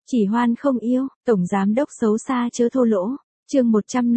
Chỉ hoan không yêu, tổng giám đốc xấu xa chớ thô lỗ. Chương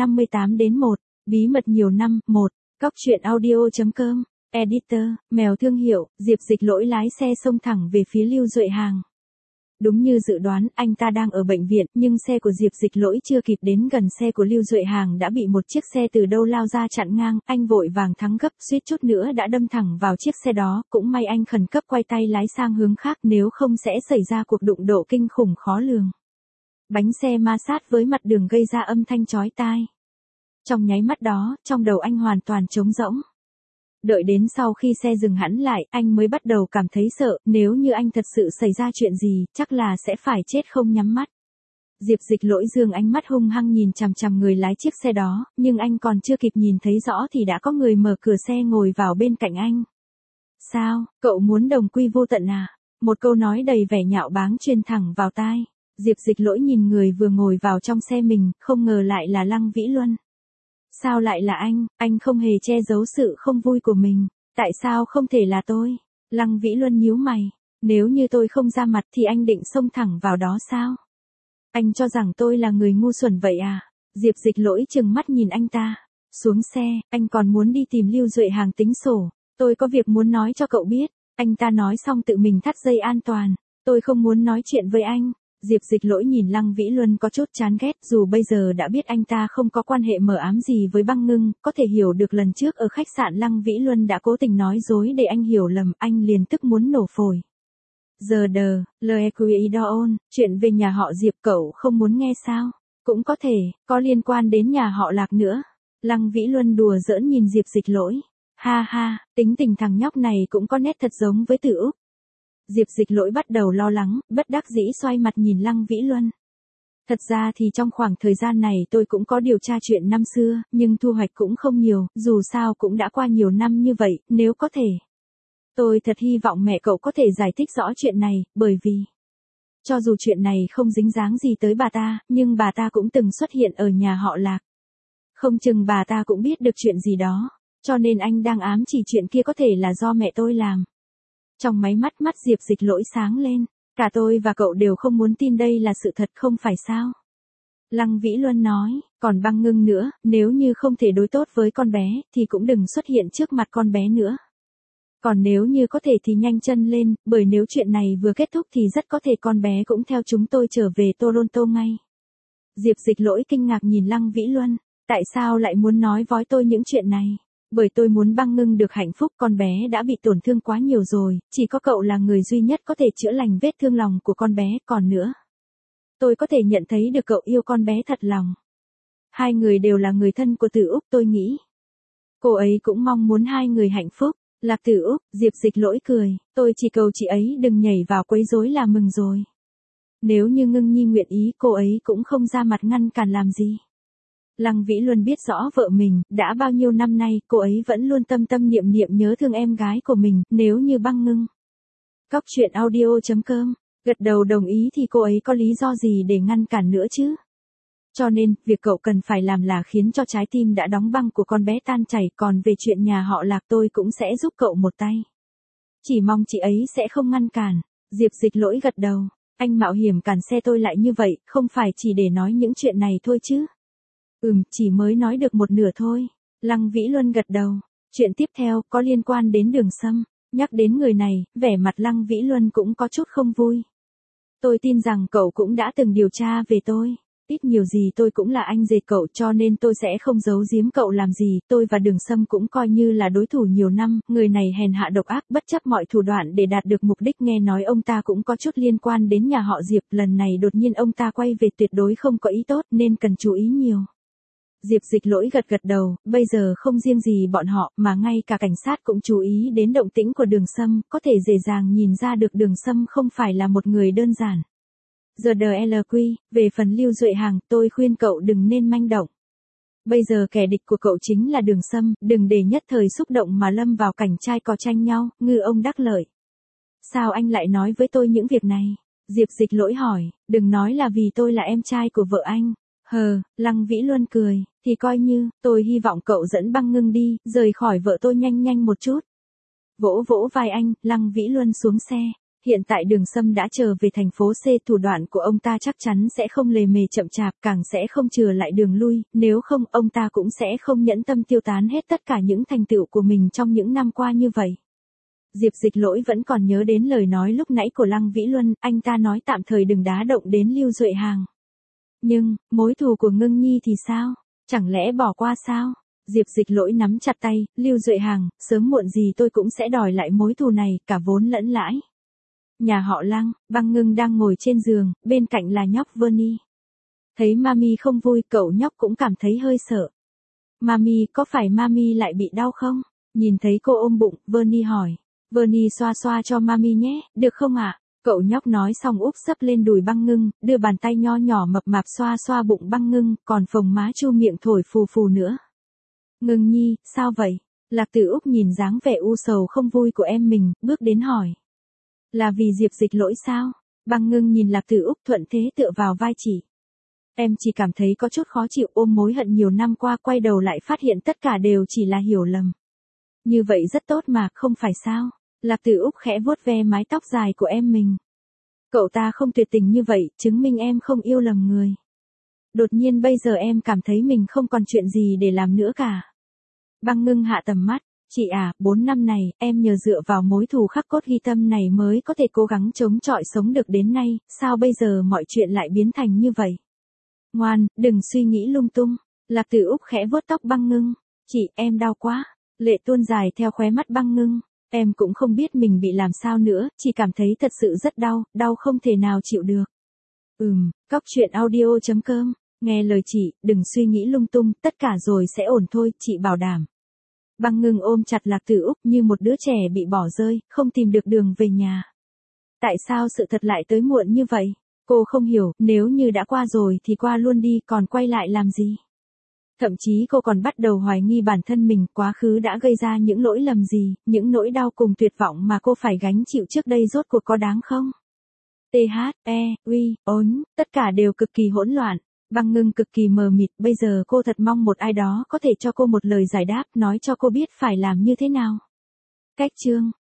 158-1, bí mật nhiều năm, 1, Cóc truyện audio.com, editor, mèo thương hiệu, Diệp Dịch Lỗi lái xe xông thẳng về phía Lưu Duệ Hàng. Đúng như dự đoán, anh ta đang ở bệnh viện, nhưng xe của Diệp Dịch Lỗi chưa kịp đến gần xe của Lưu Duệ Hàng đã bị một chiếc xe từ đâu lao ra chặn ngang, anh vội vàng thắng gấp, suýt chút nữa đã đâm thẳng vào chiếc xe đó, cũng may anh khẩn cấp quay tay lái sang hướng khác, nếu không sẽ xảy ra cuộc đụng độ kinh khủng khó lường. Bánh xe ma sát với mặt đường gây ra âm thanh chói tai. Trong nháy mắt đó, trong đầu anh hoàn toàn trống rỗng. Đợi đến sau khi xe dừng hẳn lại, anh mới bắt đầu cảm thấy sợ, nếu như anh thật sự xảy ra chuyện gì, chắc là sẽ phải chết không nhắm mắt. Diệp Dịch Lỗi dương ánh mắt hung hăng nhìn chằm chằm người lái chiếc xe đó, nhưng anh còn chưa kịp nhìn thấy rõ thì đã có người mở cửa xe ngồi vào bên cạnh anh. Sao, cậu muốn đồng quy vô tận à? Một câu nói đầy vẻ nhạo báng truyền thẳng vào tai. Diệp Dịch Lỗi nhìn người vừa ngồi vào trong xe mình, không ngờ lại là Lăng Vĩ Luân. Sao lại là anh không hề che giấu sự không vui của mình, tại sao không thể là tôi? Lăng Vĩ Luân nhíu mày, nếu như tôi không ra mặt thì anh định xông thẳng vào đó sao? Anh cho rằng tôi là người ngu xuẩn vậy à? Diệp Dịch Lỗi trừng mắt nhìn anh ta, xuống xe, anh còn muốn đi tìm Lưu Duệ Hàng tính sổ, tôi có việc muốn nói cho cậu biết, anh ta nói xong tự mình thắt dây an toàn, tôi không muốn nói chuyện với anh. Diệp Dịch Lỗi nhìn Lăng Vĩ Luân có chút chán ghét, dù bây giờ đã biết anh ta không có quan hệ mờ ám gì với Băng Ngưng, có thể hiểu được lần trước ở khách sạn Lăng Vĩ Luân đã cố tình nói dối để anh hiểu lầm, anh liền tức muốn nổ phổi. Giờ đờ, Lequidoon, chuyện về nhà họ Diệp cậu không muốn nghe sao? Cũng có thể, có liên quan đến nhà họ Lạc nữa. Lăng Vĩ Luân đùa giỡn nhìn Diệp Dịch Lỗi. Ha ha, tính tình thằng nhóc này cũng có nét thật giống với Tử Úc. Diệp Dịch Lỗi bắt đầu lo lắng, bất đắc dĩ xoay mặt nhìn Lăng Vĩ Luân. Thật ra thì trong khoảng thời gian này tôi cũng có điều tra chuyện năm xưa, nhưng thu hoạch cũng không nhiều, dù sao cũng đã qua nhiều năm như vậy, nếu có thể. Tôi thật hy vọng mẹ cậu có thể giải thích rõ chuyện này, bởi vì cho dù chuyện này không dính dáng gì tới bà ta, nhưng bà ta cũng từng xuất hiện ở nhà họ Lạc. Không chừng bà ta cũng biết được chuyện gì đó, cho nên anh đang ám chỉ chuyện kia có thể là do mẹ tôi làm. Trong máy mắt Diệp Dịch Lỗi sáng lên, cả tôi và cậu đều không muốn tin đây là sự thật không phải sao? Lăng Vĩ Luân nói, còn Băng Ngưng nữa, nếu như không thể đối tốt với con bé, thì cũng đừng xuất hiện trước mặt con bé nữa. Còn nếu như có thể thì nhanh chân lên, bởi nếu chuyện này vừa kết thúc thì rất có thể con bé cũng theo chúng tôi trở về Toronto ngay. Diệp Dịch Lỗi kinh ngạc nhìn Lăng Vĩ Luân, tại sao lại muốn nói với tôi những chuyện này? Bởi tôi muốn Băng Ngưng được hạnh phúc, con bé đã bị tổn thương quá nhiều rồi, chỉ có cậu là người duy nhất có thể chữa lành vết thương lòng của con bé, còn nữa. Tôi có thể nhận thấy được cậu yêu con bé thật lòng. Hai người đều là người thân của Tử Úc, tôi nghĩ. Cô ấy cũng mong muốn hai người hạnh phúc. Lạc Tử Úc, Diệp Dịch Lỗi cười, tôi chỉ cầu chị ấy đừng nhảy vào quấy rối là mừng rồi. Nếu như Ngưng Nhi nguyện ý, cô ấy cũng không ra mặt ngăn cản làm gì. Lăng Vĩ Luân biết rõ vợ mình, đã bao nhiêu năm nay, cô ấy vẫn luôn tâm tâm niệm niệm nhớ thương em gái của mình, nếu như Băng Ngưng. Cóc truyện audio.com, gật đầu đồng ý thì cô ấy có lý do gì để ngăn cản nữa chứ? Cho nên, việc cậu cần phải làm là khiến cho trái tim đã đóng băng của con bé tan chảy, còn về chuyện nhà họ Lạc tôi cũng sẽ giúp cậu một tay. Chỉ mong chị ấy sẽ không ngăn cản. Diệp Dịch Lỗi gật đầu, anh mạo hiểm cản xe tôi lại như vậy, không phải chỉ để nói những chuyện này thôi chứ? Chỉ mới nói được một nửa thôi. Lăng Vĩ Luân gật đầu. Chuyện tiếp theo có liên quan đến Đường Sâm. Nhắc đến người này, vẻ mặt Lăng Vĩ Luân cũng có chút không vui. Tôi tin rằng cậu cũng đã từng điều tra về tôi. Ít nhiều gì tôi cũng là anh rể cậu, cho nên tôi sẽ không giấu giếm cậu làm gì. Tôi và Đường Sâm cũng coi như là đối thủ nhiều năm. Người này hèn hạ độc ác, bất chấp mọi thủ đoạn để đạt được mục đích. Nghe nói ông ta cũng có chút liên quan đến nhà họ Diệp. Lần này đột nhiên ông ta quay về tuyệt đối không có ý tốt, nên cần chú ý nhiều. Diệp Dịch Lỗi gật đầu, bây giờ không riêng gì bọn họ, mà ngay cả cảnh sát cũng chú ý đến động tĩnh của Đường Sâm, có thể dễ dàng nhìn ra được Đường Sâm không phải là một người đơn giản. Giờ DLQ, về phần Lưu Duệ Hàng, tôi khuyên cậu đừng nên manh động. Bây giờ kẻ địch của cậu chính là Đường Sâm, đừng để nhất thời xúc động mà lâm vào cảnh trai cò tranh nhau, ngư ông đắc lợi. Sao anh lại nói với tôi những việc này? Diệp Dịch Lỗi hỏi, đừng nói là vì tôi là em trai của vợ anh. Lăng Vĩ Luân cười, thì coi như, tôi hy vọng cậu dẫn Băng Ngưng đi, rời khỏi vợ tôi nhanh nhanh một chút. Vỗ vỗ vai anh, Lăng Vĩ Luân xuống xe. Hiện tại Đường Sâm đã trở về thành phố C, thủ đoạn của ông ta chắc chắn sẽ không lề mề chậm chạp, càng sẽ không chừa lại đường lui, nếu không ông ta cũng sẽ không nhẫn tâm tiêu tán hết tất cả những thành tựu của mình trong những năm qua như vậy. Diệp Dịch Lỗi vẫn còn nhớ đến lời nói lúc nãy của Lăng Vĩ Luân, anh ta nói tạm thời đừng đá động đến Lưu Duệ Hàng. Nhưng, mối thù của Ngưng Nhi thì sao? Chẳng lẽ bỏ qua sao? Diệp Dịch Lỗi nắm chặt tay, Lưu Duệ Hàng, sớm muộn gì tôi cũng sẽ đòi lại mối thù này, cả vốn lẫn lãi. Nhà họ Lăng, Băng Ngưng đang ngồi trên giường, bên cạnh là nhóc Vernie. Thấy Mami không vui, cậu nhóc cũng cảm thấy hơi sợ. Mami, có phải Mami lại bị đau không? Nhìn thấy cô ôm bụng, Vernie hỏi. Vernie xoa xoa cho Mami nhé, được không ạ? Cậu nhóc nói xong úp sấp lên đùi Băng Ngưng, đưa bàn tay nho nhỏ mập mạp xoa xoa bụng Băng Ngưng, còn phồng má chu miệng thổi phù phù nữa. Ngưng Nhi, sao vậy? Lạc Tử Úc nhìn dáng vẻ u sầu không vui của em mình, bước đến hỏi. Là vì Diệp Dịch Lỗi sao? Băng Ngưng nhìn Lạc Tử Úc thuận thế tựa vào vai chị. Em chỉ cảm thấy có chút khó chịu, ôm mối hận nhiều năm qua, quay đầu lại phát hiện tất cả đều chỉ là hiểu lầm. Như vậy rất tốt mà, không phải sao? Lạc Tử Úc khẽ vuốt ve mái tóc dài của em mình. Cậu ta không tuyệt tình như vậy, chứng minh em không yêu lầm người. Đột nhiên bây giờ em cảm thấy mình không còn chuyện gì để làm nữa cả. Băng Ngưng hạ tầm mắt. Chị à, 4 năm này, em nhờ dựa vào mối thù khắc cốt ghi tâm này mới có thể cố gắng chống chọi sống được đến nay, sao bây giờ mọi chuyện lại biến thành như vậy? Ngoan, đừng suy nghĩ lung tung. Lạc Tử Úc khẽ vuốt tóc Băng Ngưng. Chị, em đau quá. Lệ tuôn dài theo khóe mắt Băng Ngưng. Em cũng không biết mình bị làm sao nữa, chỉ cảm thấy thật sự rất đau, đau không thể nào chịu được. Cóc truyện audio.com, nghe lời chị, đừng suy nghĩ lung tung, tất cả rồi sẽ ổn thôi, chị bảo đảm. Băng Ngưng ôm chặt Lạc Tử Úc như một đứa trẻ bị bỏ rơi, không tìm được đường về nhà. Tại sao sự thật lại tới muộn như vậy? Cô không hiểu, nếu như đã qua rồi thì qua luôn đi, còn quay lại làm gì? Thậm chí cô còn bắt đầu hoài nghi bản thân mình, quá khứ đã gây ra những lỗi lầm gì, những nỗi đau cùng tuyệt vọng mà cô phải gánh chịu trước đây rốt cuộc có đáng không? Tất cả đều cực kỳ hỗn loạn. Băng Ngưng cực kỳ mờ mịt, bây giờ cô thật mong một ai đó có thể cho cô một lời giải đáp, nói cho cô biết phải làm như thế nào. Cách chương